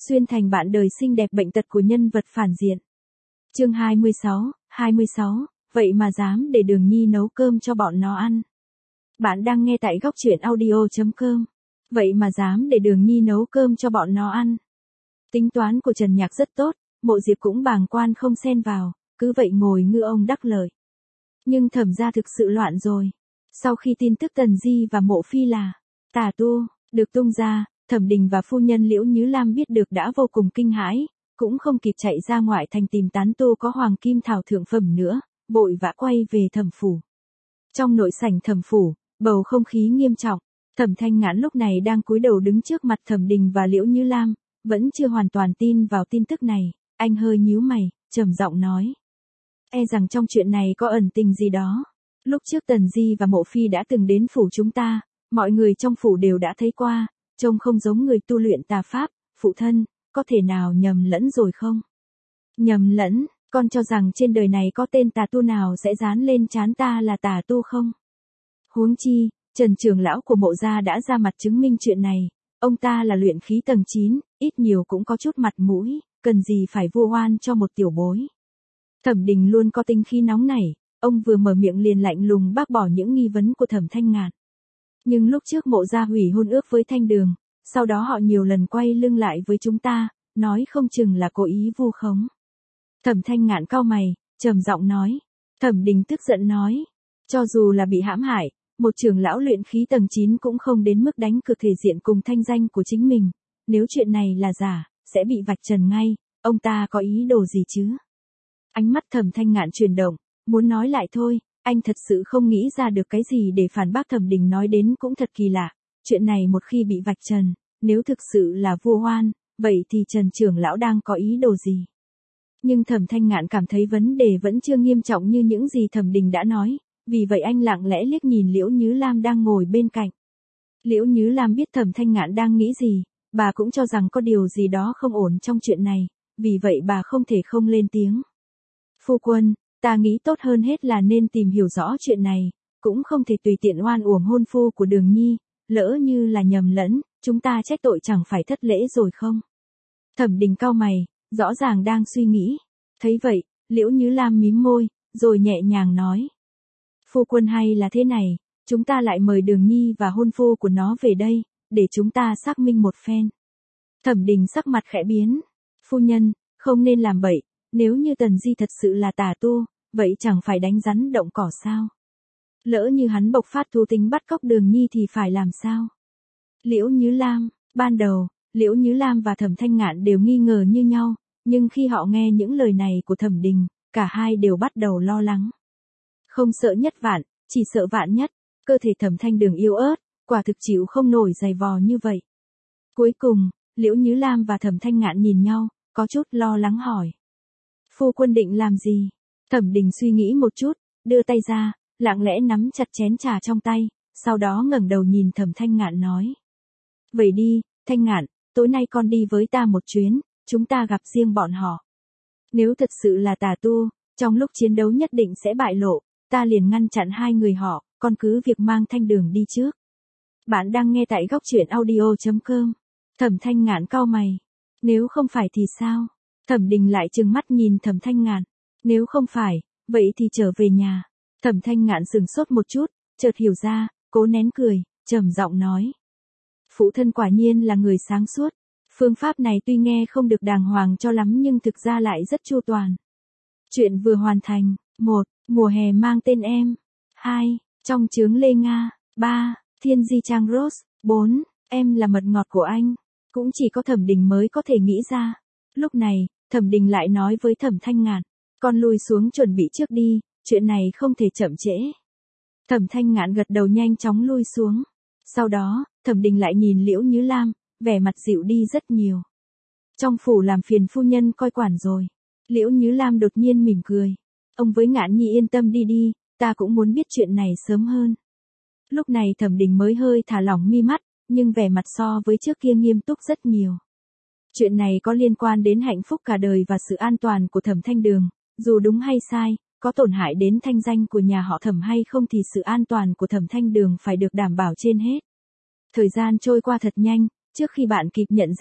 Xuyên thành bạn đời xinh đẹp bệnh tật của nhân vật phản diện. Chương 26, vậy mà dám để Đường Nhi nấu cơm cho bọn nó ăn. Bạn đang nghe tại góc truyện audio.com. Vậy mà dám để Đường Nhi nấu cơm cho bọn nó ăn. Tính toán của Trần Nhạc rất tốt, Mộ Diệp cũng bàng quan không xen vào, cứ vậy ngồi ngư ông đắc lợi. Nhưng Thẩm gia thực sự loạn rồi. Sau khi tin tức Tần Di và Mộ Phi là tà tu được tung ra, Thẩm Đình và phu nhân Liễu Nhứ Lam biết được đã vô cùng kinh hãi, cũng không kịp chạy ra ngoại thành tìm tán tu có hoàng kim thảo thượng phẩm nữa, vội vã quay về Thẩm phủ. Trong nội sảnh Thẩm phủ, bầu không khí nghiêm trọng, Thẩm Thanh Ngạn lúc này đang cúi đầu đứng trước mặt Thẩm Đình và Liễu Nhứ Lam, vẫn chưa hoàn toàn tin vào tin tức này, anh hơi nhíu mày, trầm giọng nói: "E rằng trong chuyện này có ẩn tình gì đó. Lúc trước Tần Di và Mộ Phi đã từng đến phủ chúng ta, mọi người trong phủ đều đã thấy qua, trông không giống người tu luyện tà pháp, phụ thân, có thể nào nhầm lẫn rồi không?" "Nhầm lẫn, con cho rằng trên đời này có tên tà tu nào sẽ dán lên trán ta là tà tu không? Huống chi, Trần trưởng lão của Mộ gia đã ra mặt chứng minh chuyện này, ông ta là luyện khí tầng 9, ít nhiều cũng có chút mặt mũi, cần gì phải vu oan cho một tiểu bối." Thẩm Đình luôn có tính khí nóng nảy, ông vừa mở miệng liền lạnh lùng bác bỏ những nghi vấn của Thẩm Thanh Ngạn. Nhưng lúc trước Mộ gia hủy hôn ước với Thanh Đường, sau đó họ nhiều lần quay lưng lại với chúng ta, nói không chừng là cố ý vu khống. Thẩm Thanh Ngạn cau mày, trầm giọng nói. Thẩm Đình tức giận nói, cho dù là bị hãm hại, một trưởng lão luyện khí tầng 9 cũng không đến mức đánh cược thể diện cùng thanh danh của chính mình, nếu chuyện này là giả, sẽ bị vạch trần ngay, ông ta có ý đồ gì chứ? Ánh mắt Thẩm Thanh Ngạn chuyển động, muốn nói lại thôi, anh thật sự không nghĩ ra được cái gì để phản bác. Thẩm Đình nói đến cũng thật kỳ lạ, chuyện này một khi bị vạch trần, nếu thực sự là vu oan, vậy thì Trần trưởng lão đang có ý đồ gì? Nhưng Thẩm Thanh Ngạn cảm thấy vấn đề vẫn chưa nghiêm trọng như những gì Thẩm Đình đã nói, vì vậy anh lặng lẽ liếc nhìn Liễu Nhứ Lam đang ngồi bên cạnh. Liễu Nhứ Lam biết Thẩm Thanh Ngạn đang nghĩ gì, bà cũng cho rằng có điều gì đó không ổn trong chuyện này, vì vậy bà không thể không lên tiếng. Phu quân, ta nghĩ tốt hơn hết là nên tìm hiểu rõ chuyện này, cũng không thể tùy tiện oan uổng hôn phu của Đường Nhi, lỡ như là nhầm lẫn, chúng ta trách tội chẳng phải thất lễ rồi không? Thẩm Đình cau mày, rõ ràng đang suy nghĩ. Thấy vậy, Liễu Nhứ Lam mím môi, rồi nhẹ nhàng nói. Phu quân hay là thế này, chúng ta lại mời Đường Nhi và hôn phu của nó về đây, để chúng ta xác minh một phen. Thẩm Đình sắc mặt khẽ biến. Phu nhân, không nên làm bậy, nếu như Tần Di thật sự là tà tu, vậy chẳng phải đánh rắn động cỏ sao? Lỡ như hắn bộc phát thú tính bắt cóc Đường Nhi thì phải làm sao? Liễu Nhứ Lam, ban đầu, Liễu Nhứ Lam và Thẩm Thanh Ngạn đều nghi ngờ như nhau, nhưng khi họ nghe những lời này của Thẩm Đình, cả hai đều bắt đầu lo lắng. Không sợ nhất vạn, chỉ sợ vạn nhất, cơ thể Thẩm Thanh Đường yếu ớt, quả thực chịu không nổi dày vò như vậy. Cuối cùng, Liễu Nhứ Lam và Thẩm Thanh Ngạn nhìn nhau, có chút lo lắng hỏi. Phu quân định làm gì? Thẩm Đình suy nghĩ một chút, đưa tay ra, lặng lẽ nắm chặt chén trà trong tay, sau đó ngẩng đầu nhìn Thẩm Thanh Ngạn nói. Vậy đi, Thanh Ngạn, tối nay con đi với ta một chuyến, chúng ta gặp riêng bọn họ. Nếu thật sự là tà tu, trong lúc chiến đấu nhất định sẽ bại lộ, ta liền ngăn chặn hai người họ, con cứ việc mang Thanh Đường đi trước. Bạn đang nghe tại góc truyện audio.com. Thẩm Thanh Ngạn cau mày. Nếu không phải thì sao? Thẩm Đình lại trừng mắt nhìn Thẩm Thanh Ngạn. Nếu không phải, vậy thì trở về nhà. Thẩm Thanh Ngạn sững sốt một chút, chợt hiểu ra, cố nén cười, trầm giọng nói. Phụ thân quả nhiên là người sáng suốt. Phương pháp này tuy nghe không được đàng hoàng cho lắm nhưng thực ra lại rất chu toàn. Chuyện vừa hoàn thành. 1. Mùa hè mang tên em. 2. Trong chướng Lê Nga. 3. Thiên Di Trang Rose. 4. Em là mật ngọt của anh. Cũng chỉ có Thẩm Đình mới có thể nghĩ ra. Lúc này, Thẩm Đình lại nói với Thẩm Thanh Ngạn. Con lui xuống chuẩn bị trước đi, chuyện này không thể chậm trễ. Thẩm Thanh Ngạn gật đầu nhanh chóng lui xuống. Sau đó, Thẩm Đình lại nhìn Liễu Nhứ Lam, vẻ mặt dịu đi rất nhiều. Trong phủ làm phiền phu nhân coi quản rồi. Liễu Nhứ Lam đột nhiên mỉm cười. Ông với Ngạn Nhi yên tâm đi đi, ta cũng muốn biết chuyện này sớm hơn. Lúc này Thẩm Đình mới hơi thả lỏng mi mắt, nhưng vẻ mặt so với trước kia nghiêm túc rất nhiều. Chuyện này có liên quan đến hạnh phúc cả đời và sự an toàn của Thẩm Thanh Đường, dù đúng hay sai, có tổn hại đến thanh danh của nhà họ Thẩm hay không thì sự an toàn của Thẩm Thanh Đường phải được đảm bảo trên hết. Thời gian trôi qua thật nhanh, trước khi bạn kịp nhận ra,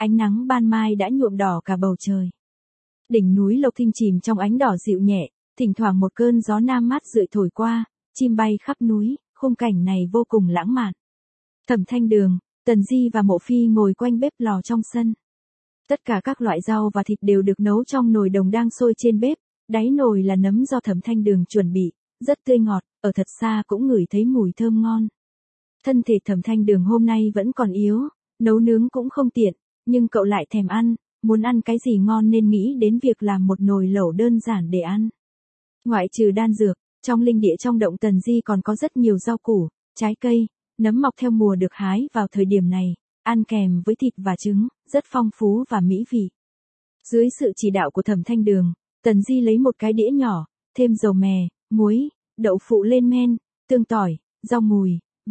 ánh nắng ban mai đã nhuộm đỏ cả bầu trời. Đỉnh núi Lộc Thinh chìm trong ánh đỏ dịu nhẹ, thỉnh thoảng một cơn gió nam mát rượi thổi qua, chim bay khắp núi, khung cảnh này vô cùng lãng mạn. Thẩm Thanh Đường, Tần Di và Mộ Phi ngồi quanh bếp lò trong sân. Tất cả các loại rau và thịt đều được nấu trong nồi đồng đang sôi trên bếp, đáy nồi là nấm do Thẩm Thanh Đường chuẩn bị, rất tươi ngọt, ở thật xa cũng ngửi thấy mùi thơm ngon. Thân thể Thẩm Thanh Đường hôm nay vẫn còn yếu, nấu nướng cũng không tiện, nhưng cậu lại thèm ăn, muốn ăn cái gì ngon nên nghĩ đến việc làm một nồi lẩu đơn giản để ăn. Ngoại trừ đan dược, trong linh địa trong động Tần Di còn có rất nhiều rau củ, trái cây, nấm mọc theo mùa được hái vào thời điểm này, ăn kèm với thịt và trứng, rất phong phú và mỹ vị. Dưới sự chỉ đạo của Thẩm Thanh Đường, Tần Di lấy một cái đĩa nhỏ, thêm dầu mè, muối, đậu phụ lên men, tương tỏi, rau mùi,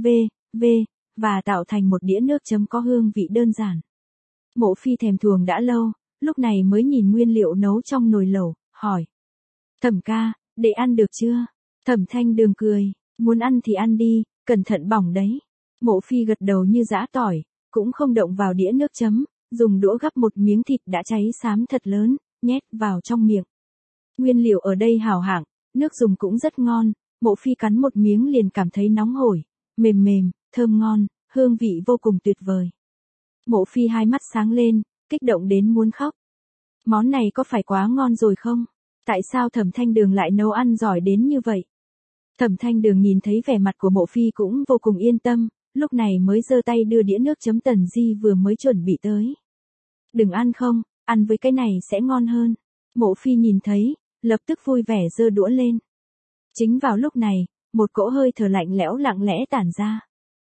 và tạo thành một đĩa nước chấm có hương vị đơn giản. Mộ Phi thèm thuồng đã lâu, lúc này mới nhìn nguyên liệu nấu trong nồi lẩu, hỏi. Thẩm ca, để ăn được chưa? Thẩm Thanh Đường cười, muốn ăn thì ăn đi, cẩn thận bỏng đấy. Mộ Phi gật đầu như giã tỏi, cũng không động vào đĩa nước chấm, dùng đũa gắp một miếng thịt đã cháy xám thật lớn, nhét vào trong miệng. Nguyên liệu ở đây hảo hạng, nước dùng cũng rất ngon, Mộ Phi cắn một miếng liền cảm thấy nóng hổi, mềm mềm, thơm ngon, hương vị vô cùng tuyệt vời. Mộ Phi hai mắt sáng lên, kích động đến muốn khóc. Món này có phải quá ngon rồi không? Tại sao Thẩm Thanh Đường lại nấu ăn giỏi đến như vậy? Thẩm Thanh Đường nhìn thấy vẻ mặt của Mộ Phi cũng vô cùng yên tâm, lúc này mới giơ tay đưa đĩa nước chấm Tần Di vừa mới chuẩn bị tới. Đừng ăn không, ăn với cái này sẽ ngon hơn. Mộ Phi nhìn thấy, lập tức vui vẻ giơ đũa lên. Chính vào lúc này, một cỗ hơi thở lạnh lẽo lặng lẽ tản ra.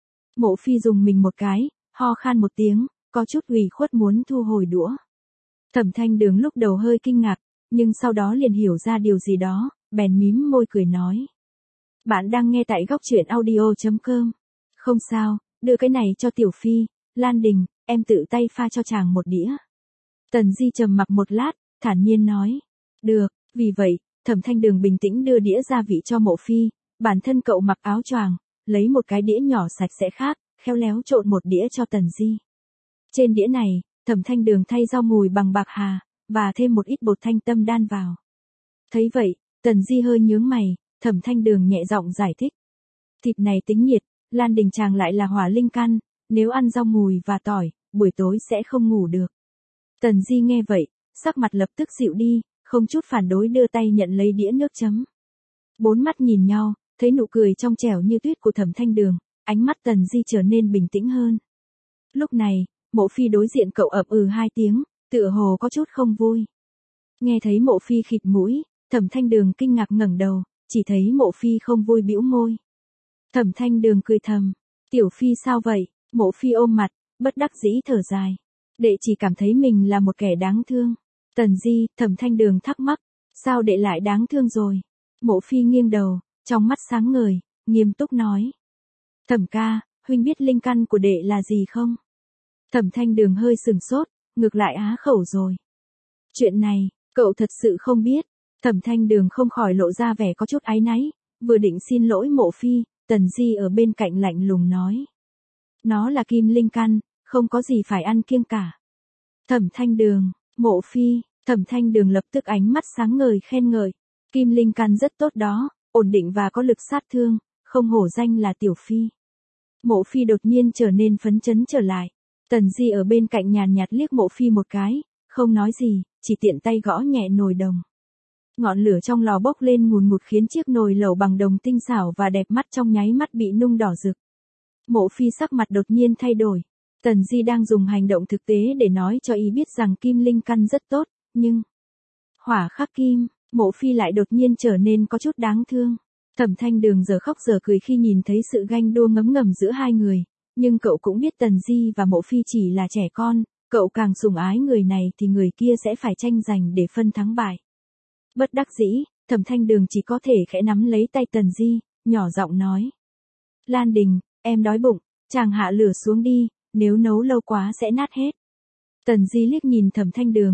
Mộ Phi dùng mình một cái, ho khan một tiếng, có chút ủy khuất muốn thu hồi đũa. Thẩm Thanh Đường lúc đầu hơi kinh ngạc, nhưng sau đó liền hiểu ra điều gì đó, bèn mím môi cười nói. Bạn đang nghe tại góc truyện audio.com. Không sao, đưa cái này cho Tiểu Phi, Lan Đình, em tự tay pha cho chàng một đĩa. Tần Di trầm mặc một lát, thản nhiên nói. Được, vì vậy, Thẩm Thanh Đường bình tĩnh đưa đĩa gia vị cho Mộ Phi, bản thân cậu mặc áo choàng, lấy một cái đĩa nhỏ sạch sẽ khác, khéo léo trộn một đĩa cho Tần Di. Trên đĩa này, Thẩm Thanh Đường thay rau mùi bằng bạc hà, và thêm một ít bột thanh tâm đan vào. Thấy vậy, Tần Di hơi nhướng mày, Thẩm Thanh Đường nhẹ giọng giải thích. Thịt này tính nhiệt, Lan Đình chàng lại là hỏa linh căn, nếu ăn rau mùi và tỏi, buổi tối sẽ không ngủ được. Tần Di nghe vậy, sắc mặt lập tức dịu đi, không chút phản đối đưa tay nhận lấy đĩa nước chấm. Bốn mắt nhìn nhau, thấy nụ cười trong trẻo như tuyết của Thẩm Thanh Đường, ánh mắt Tần Di trở nên bình tĩnh hơn. Lúc này, Mộ Phi đối diện cậu ậm hai tiếng, tựa hồ có chút không vui. Nghe thấy Mộ Phi khịt mũi, Thẩm Thanh Đường kinh ngạc ngẩng đầu, chỉ thấy Mộ Phi không vui bĩu môi. Thẩm Thanh Đường cười thầm, Tiểu Phi sao vậy? Mộ Phi ôm mặt, bất đắc dĩ thở dài. Đệ chỉ cảm thấy mình là một kẻ đáng thương. Tần Di, Thẩm Thanh Đường thắc mắc, sao đệ lại đáng thương rồi? Mộ Phi nghiêng đầu, trong mắt sáng ngời, nghiêm túc nói. Thẩm ca, huynh biết linh căn của đệ là gì không? Thẩm Thanh Đường hơi sừng sốt, ngược lại á khẩu rồi. Chuyện này, cậu thật sự không biết. Thẩm Thanh Đường không khỏi lộ ra vẻ có chút áy náy, vừa định xin lỗi Mộ Phi, Tần Di ở bên cạnh lạnh lùng nói. Nó là kim linh căn, không có gì phải ăn kiêng cả. Thẩm Thanh Đường, Mộ Phi, Thẩm Thanh Đường lập tức ánh mắt sáng ngời khen ngợi. Kim linh căn rất tốt đó, ổn định và có lực sát thương, không hổ danh là Tiểu Phi. Mộ Phi đột nhiên trở nên phấn chấn trở lại. Tần Di ở bên cạnh nhàn nhạt liếc Mộ Phi một cái, không nói gì, chỉ tiện tay gõ nhẹ nồi đồng. Ngọn lửa trong lò bốc lên ngùn ngụt khiến chiếc nồi lẩu bằng đồng tinh xảo và đẹp mắt trong nháy mắt bị nung đỏ rực. Mộ Phi sắc mặt đột nhiên thay đổi. Tần Di đang dùng hành động thực tế để nói cho ý biết rằng kim linh căn rất tốt, nhưng hỏa khắc kim, Mộ Phi lại đột nhiên trở nên có chút đáng thương. Thẩm Thanh Đường giờ khóc giờ cười khi nhìn thấy sự ganh đua ngấm ngầm giữa hai người, nhưng cậu cũng biết Tần Di và Mộ Phi chỉ là trẻ con, cậu càng sủng ái người này thì người kia sẽ phải tranh giành để phân thắng bại. Bất đắc dĩ, Thẩm Thanh Đường chỉ có thể khẽ nắm lấy tay Tần Di, nhỏ giọng nói. Lan Đình, em đói bụng, chàng hạ lửa xuống đi, nếu nấu lâu quá sẽ nát hết. Tần Di liếc nhìn Thẩm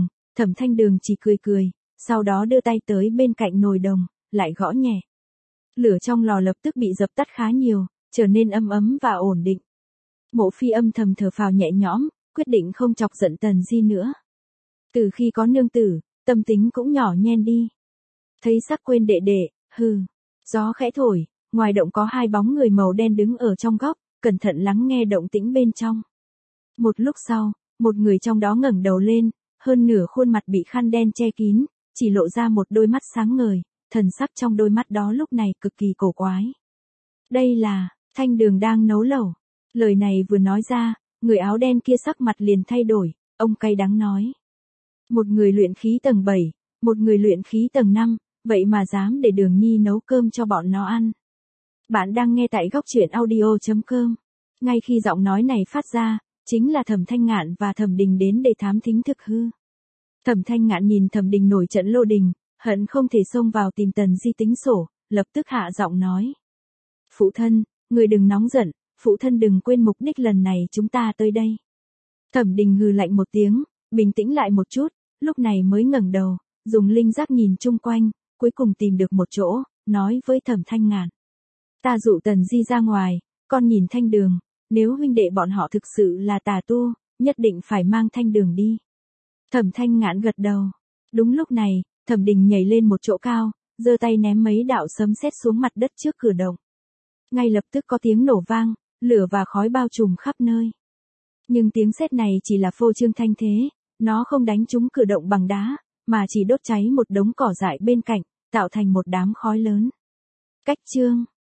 Thanh Đường chỉ cười cười, sau đó đưa tay tới bên cạnh nồi đồng, lại gõ nhẹ. Lửa trong lò lập tức bị dập tắt khá nhiều, trở nên ấm ấm và ổn định. Mộ Phi âm thầm thở phào nhẹ nhõm, quyết định không chọc giận Tần Di nữa. Từ khi có nương tử, tâm tính cũng nhỏ nhen đi. Thấy sắc quên đệ đệ, hừ. Gió khẽ thổi, ngoài động có hai bóng người màu đen đứng ở trong góc, cẩn thận lắng nghe động tĩnh bên trong. Một lúc sau, một người trong đó ngẩng đầu lên, hơn nửa khuôn mặt bị khăn đen che kín, chỉ lộ ra một đôi mắt sáng ngời, thần sắc trong đôi mắt đó lúc này cực kỳ cổ quái. Đây là, Thanh Đường đang nấu lẩu. Lời này vừa nói ra, người áo đen kia sắc mặt liền thay đổi, ông cay đắng nói. Một người luyện khí tầng 7, một người luyện khí tầng 5, vậy mà dám để Đường Nhi nấu cơm cho bọn nó ăn. Bạn đang nghe tại góc truyện audio.com. Ngay khi giọng nói này phát ra, chính là Thẩm Thanh Ngạn và Thẩm Đình đến để thám thính thực hư. Thẩm Thanh Ngạn nhìn Thẩm Đình nổi trận lô đình, hận không thể xông vào tìm Tần Di tính sổ, lập tức hạ giọng nói. Phụ thân, người đừng nóng giận, phụ thân đừng quên mục đích lần này chúng ta tới đây. Thẩm Đình hừ lạnh một tiếng, bình tĩnh lại một chút, lúc này mới ngẩng đầu, dùng linh giác nhìn chung quanh, cuối cùng tìm được một chỗ, nói với Thẩm Thanh Ngạn. Ta dụ Tần Di ra ngoài, con nhìn Thanh Đường, nếu huynh đệ bọn họ thực sự là tà tu, nhất định phải mang Thanh Đường đi. Thẩm Thanh Ngạn gật đầu. Đúng lúc này, Thẩm Đình nhảy lên một chỗ cao, giơ tay ném mấy đạo sấm sét xuống mặt đất trước cửa động. Ngay lập tức có tiếng nổ vang, lửa và khói bao trùm khắp nơi. Nhưng tiếng sét này chỉ là phô trương thanh thế, nó không đánh trúng cửa động bằng đá, mà chỉ đốt cháy một đống cỏ dại bên cạnh, tạo thành một đám khói lớn. Cách chương